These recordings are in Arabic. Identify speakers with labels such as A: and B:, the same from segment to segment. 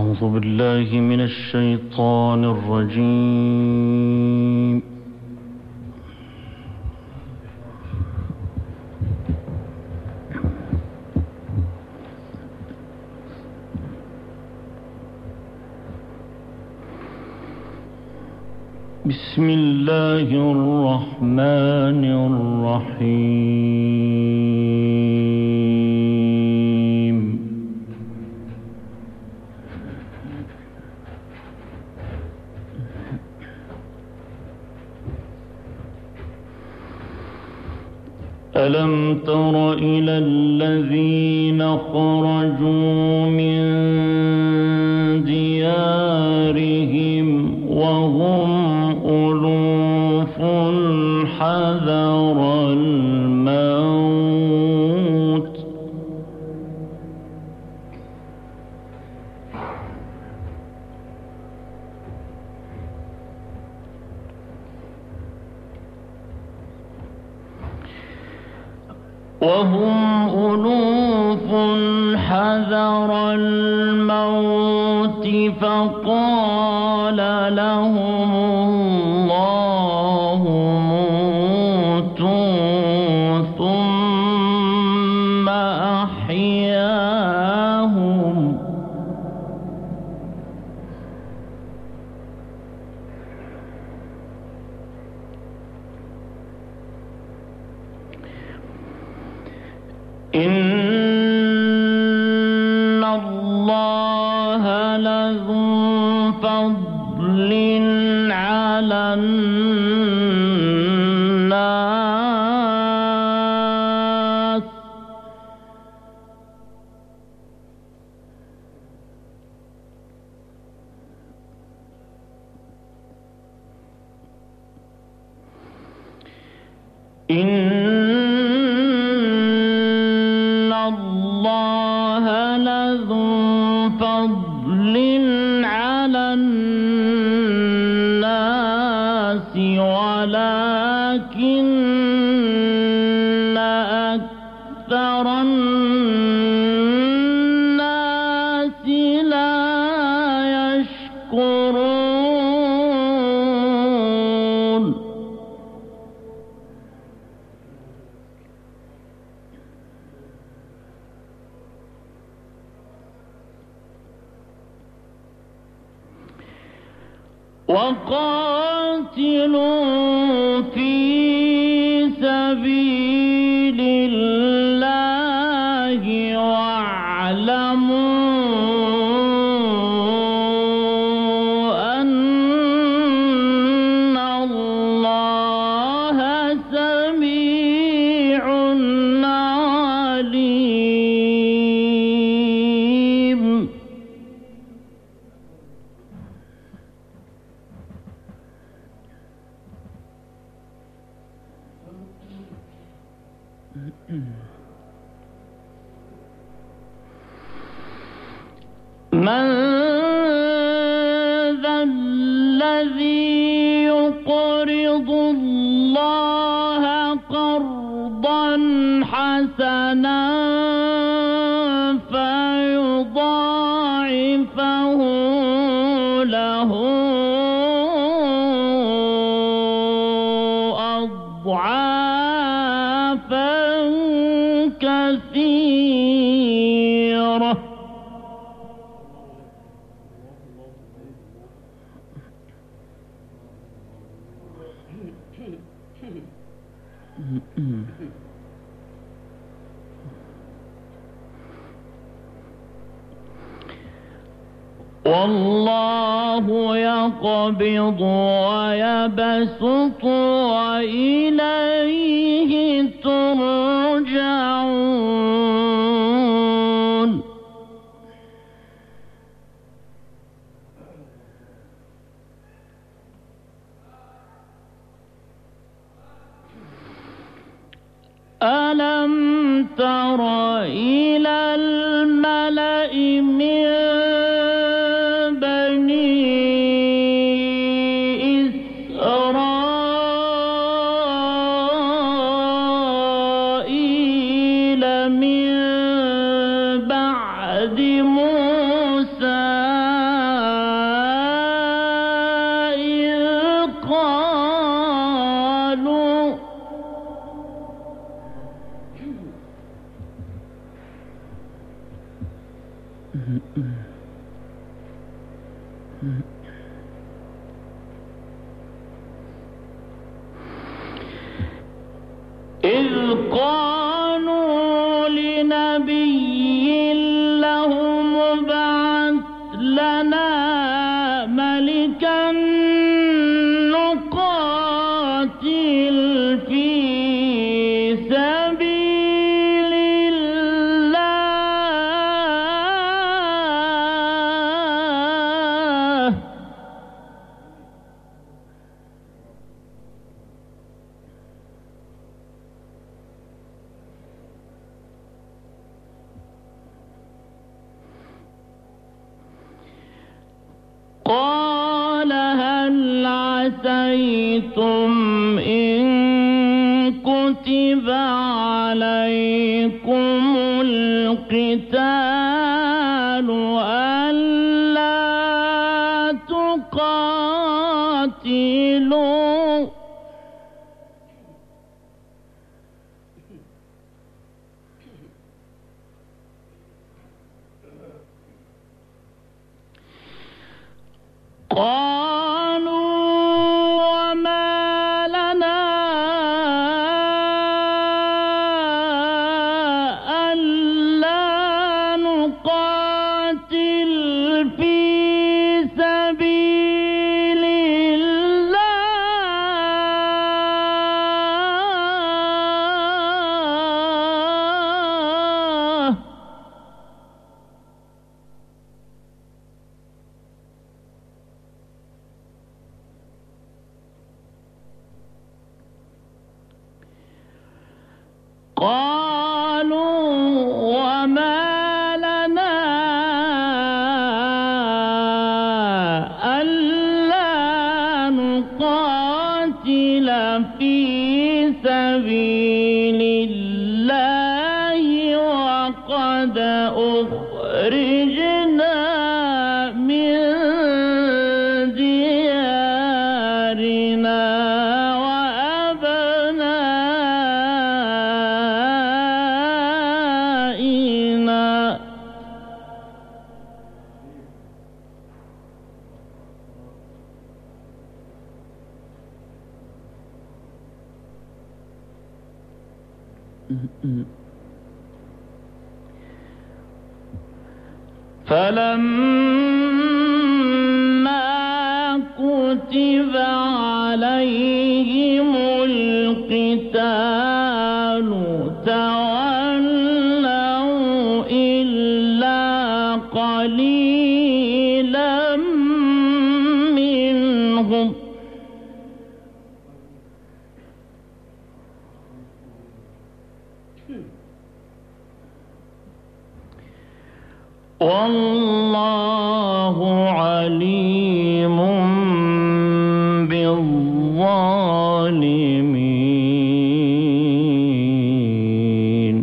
A: أعوذ بالله من الشيطان الرجيم. بسم الله الرحمن الرحيم. ألم تر إلى الذين خرجوا من ديارهم وهم ألوف حذر الموت فقال لهم الله موتوا ثم أحياهم إن الله لذو فضل على الناس الله لذو فضل على الناس ولكن أكثر الناس لا يشكرون وقاتلوا في سبيل الله واعلموا أن الله سميع عليم من ذا الذي يقرض الله قرضا حسنا فيضاعفه له أضعافا كثيرة والله يقبض ويبسط وإليه ترجعون ألم تر إلى الملأ من بني إسرائيل من بعد موسى إذ قالوا لنبي له ابعث لنا ملكا نقاتل في سبيل الله قال هل عسيتم إن كتب عليكم القتال ألا تقاتلوا قالوا وما لنا ألا نقاتل في سبيل الله قالوا وما لنا ألا نقاتل في سبيل الله وقد أخرجنا من ديارنا وأبنائنا فلما كتب عليهم القتال تولوا إلا قليلا منهم والله عليم بالظالمين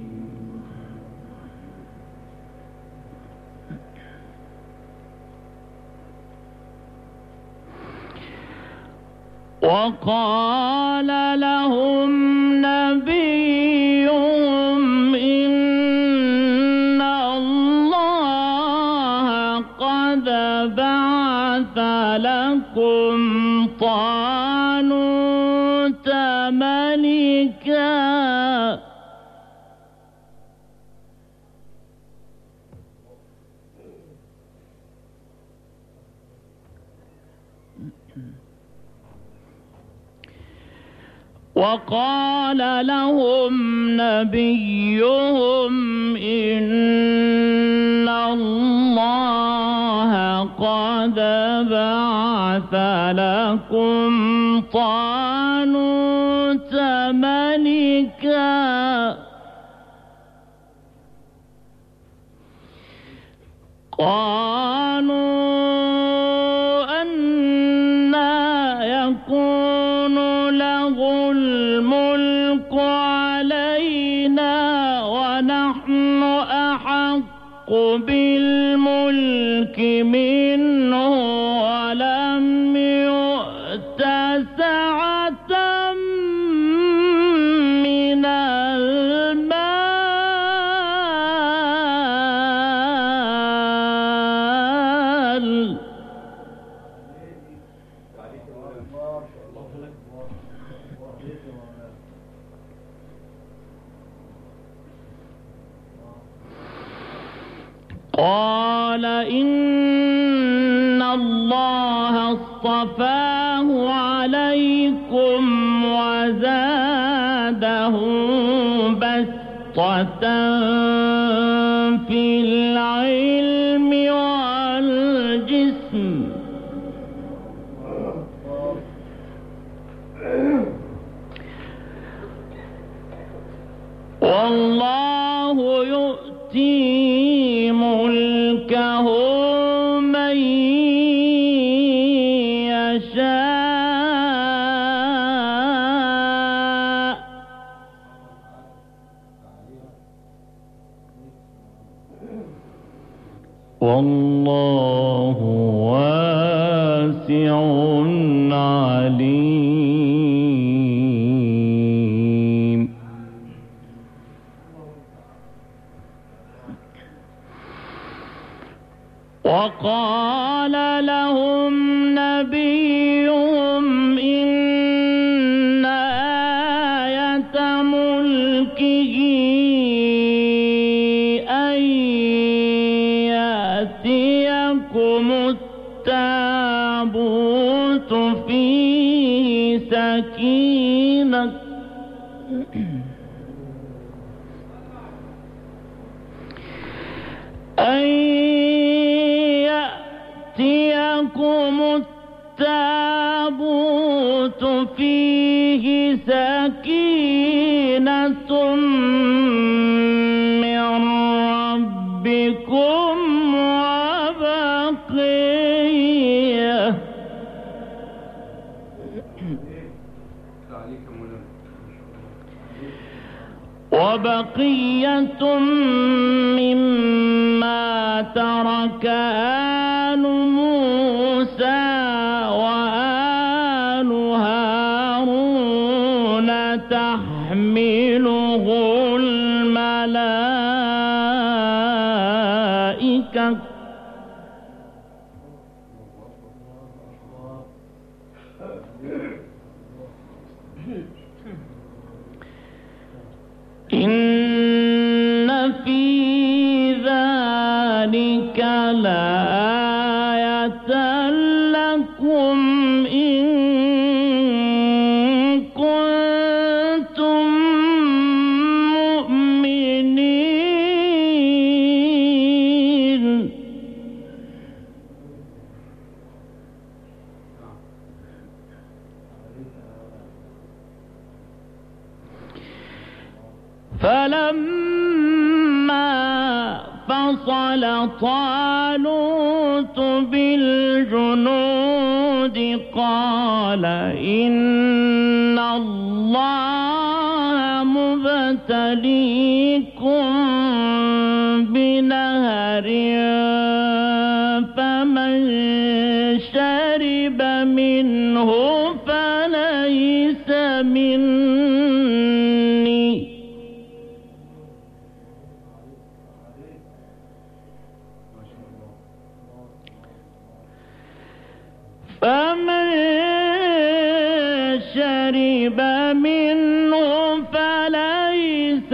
A: وقال لهم نبيهم إن الله قد بعث لكم طالوت ملكا وقال لهم نبيهم إن الله قد بعث لكم طالوت ملكا قالوا أنى يكون له الملك علينا ونحن أحق بالملك منه ولم يؤت سعة من المال قال إن الله اصطفاه عليكم وزاده بسطة في العلم والجسم والله يؤتي ملكه من يشاء والله واسع عليم. وقال لهم نبيهم إن آية ملكه أن يأتيكم التابوت فيه سكينة يأتيكم التابوت فيه سكينة من ربكم وبقية مما ترك آل موسى وآل هارون تحمله الملائكة إن في ذلك لآية لكم إن كنتم مؤمنين. فلما فصل طالوت بالجنود قال إن الله مبتليكم بنهر فمن شرب منه فليس مني فمن شرب منه فليس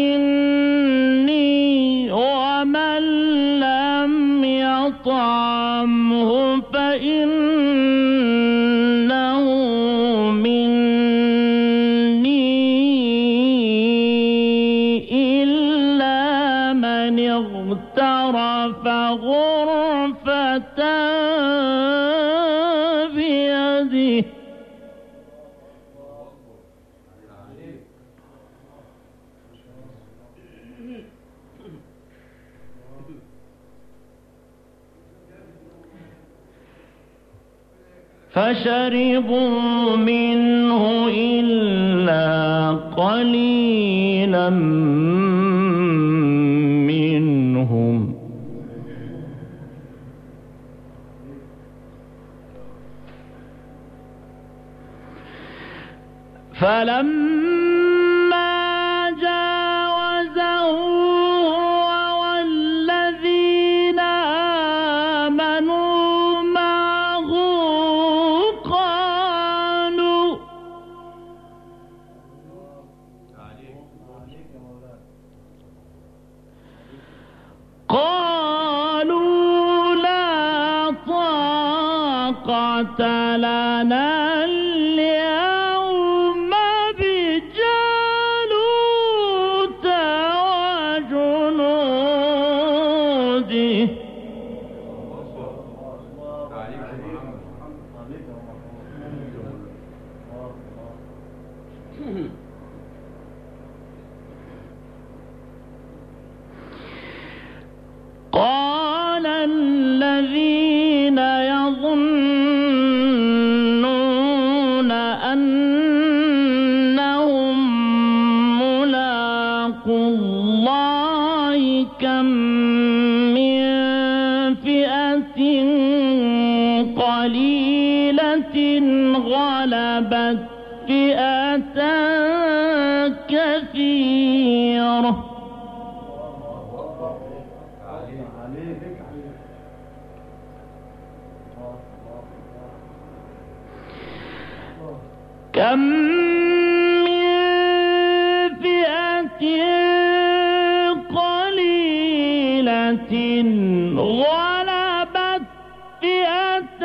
A: مني ومن لم يطعمه فإنه مني إلا من اغترف غرفة بيده فشربوا منه إلا قليلا منهم فلما جاوزه هو والذين آمنوا معه قالوا لنا اليوم بجالوت وجنوده قال الذين يظنون أنهم ملاقو الله كم من فئة قليلة غلبت فئة كثيرة كم من فئة قليلة غلبت فئة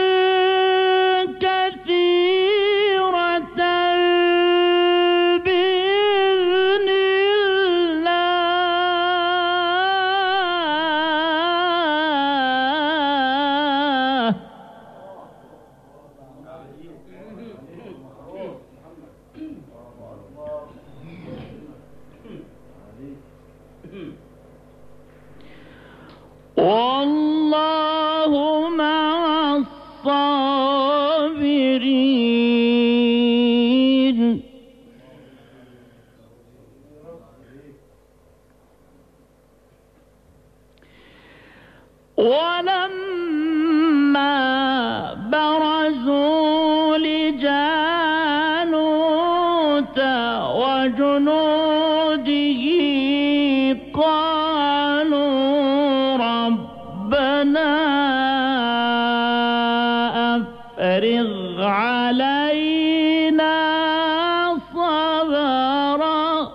A: كثيرة بإذن الله والله مع الصابرين ولما برزوا لجالوت وجنوده قالوا ربنا أفرغ علينا صبرا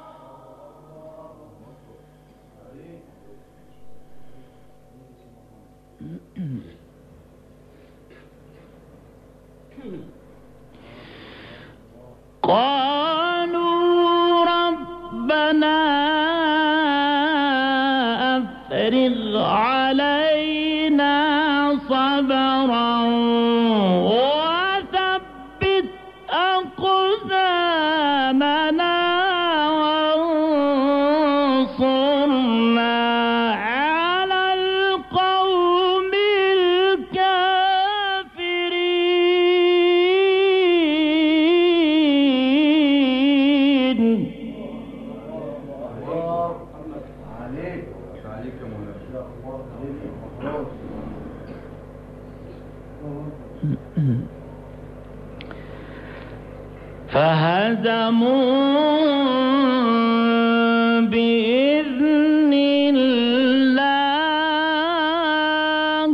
A: قالوا ربنا أفرغ علينا صبرا وثبت أقدامنا وانصرنا على القوم الكافرين فهزموا بإذن الله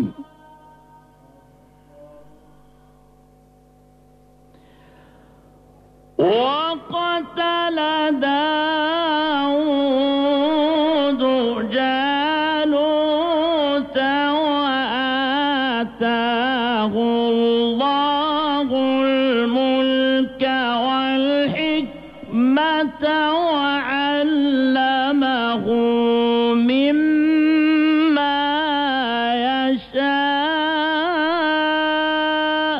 A: وقتل داود جالوت وآتاه الله الملك والحكمة وعلمه مما يشاء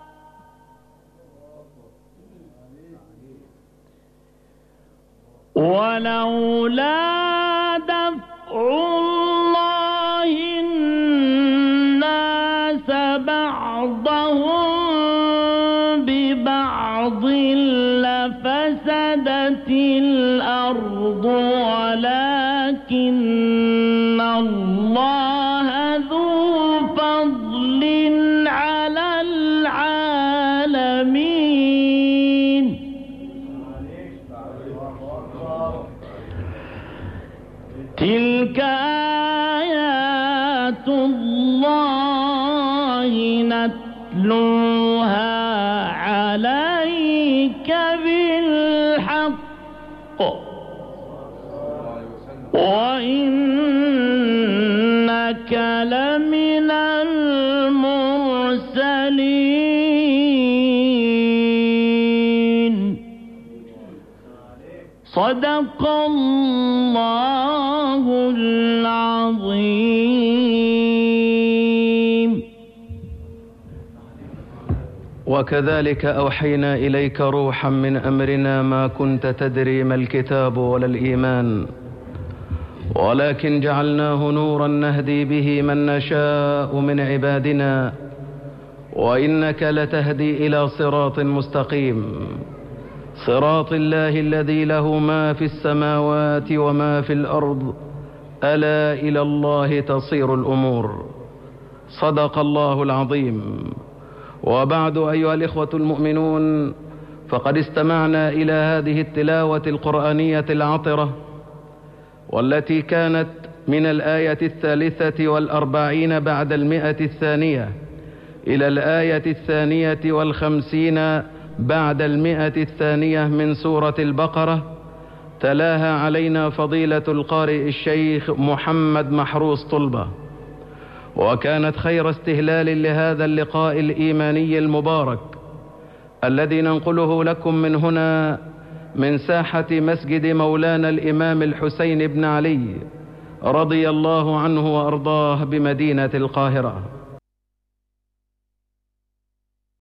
A: ولولا دفع الله الناس بعضهم ببعض لفسدت الأرض ولكن الله ذو فضل على العالمين تلك آيات الله نتلوها عليك بالحق وإنك لمن المرسلين صدق الله العظيم.
B: وكذلك أوحينا إليك روحا من أمرنا ما كنت تدري ما الكتاب ولا الإيمان ولكن جعلناه نورا نهدي به من نشاء من عبادنا وإنك لتهدي إلى صراط مستقيم صراط الله الذي له ما في السماوات وما في الأرض ألا إلى الله تصير الأمور. صدق الله العظيم. وبعد أيها الإخوة المؤمنون، فقد استمعنا إلى هذه التلاوة القرآنية العطرة والتي كانت من الآية 43 بعد 100 إلى الآية 52 بعد 100 من سورة البقرة. تلاها علينا فضيلة القارئ الشيخ محمد محروس طلبة، وكانت خير استهلال لهذا اللقاء الإيماني المبارك الذي ننقله لكم من هنا من ساحة مسجد مولانا الإمام الحسين بن علي رضي الله عنه وأرضاه بمدينة القاهرة.